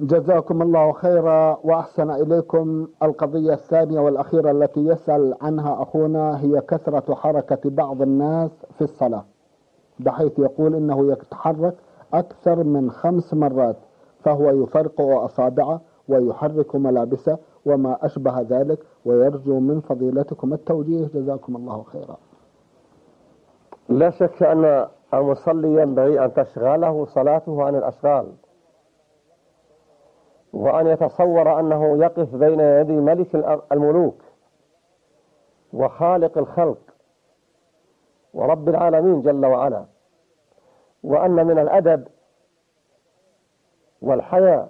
جزاكم الله خيرا وأحسن إليكم. القضية الثانية والأخيرة التي يسأل عنها أخونا هي كثرة حركة بعض الناس في الصلاة، بحيث يقول إنه يتحرك أكثر من 5 مرات، فهو يفرقع أصابعه ويحرك ملابسه وما أشبه ذلك، ويرجو من فضيلتكم التوجيه جزاكم الله خيرا. لا شك أن المصلي ينبغي أن تشغله صلاته عن الأشغال، وأن يتصور أنه يقف بين يدي ملك الملوك وخالق الخلق ورب العالمين جل وعلا، وأن من الأدب والحياء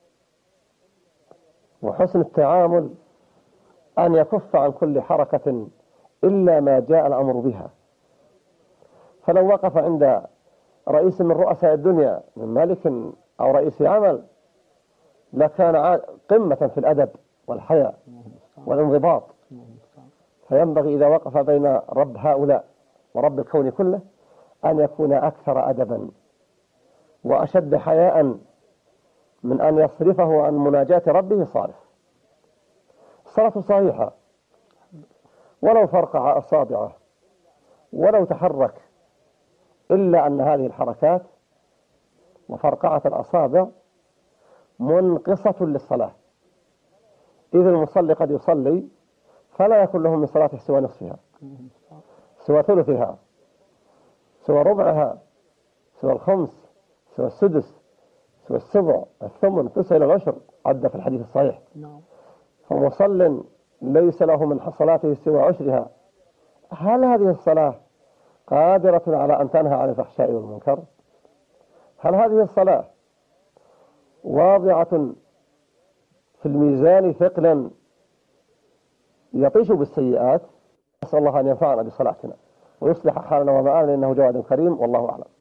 وحسن التعامل أن يكف عن كل حركة إلا ما جاء الأمر بها. فلو وقف عند رئيس من رؤساء الدنيا من ملك أو رئيس عمل لكان قمة في الأدب والحياء والانضباط. فينبغي إذا وقف بين رب هؤلاء ورب الكون كله أن يكون أكثر أدبا وأشد حياء من أن يصرفه عن مناجاة ربه صارف. الصلاة صحيحة ولو فرقع أصابعه ولو تحرك، إلا أن هذه الحركات وفرقعة الأصابع منقصة للصلاة، إذ المصلي قد يصلي فلا يكون له من صلاته سوى نصفها، سوى ثلثها، سوى ربعها، سوى الخمس، سوى السدس، سوى السبع، الثمن، 9 إلى 10 عد في الحديث الصحيح. فمصل ليس له من صلاته سوى 10. هل هذه الصلاة قادرة على أن تنهى عن الفحشاء والمنكر؟ هل هذه الصلاة واضعة في الميزان ثقلا يطيش بالسيئات؟ نسأل الله أن ينفعنا بصلاتنا ويصلح حالنا ومآلنا إنه جواد كريم، والله أعلم.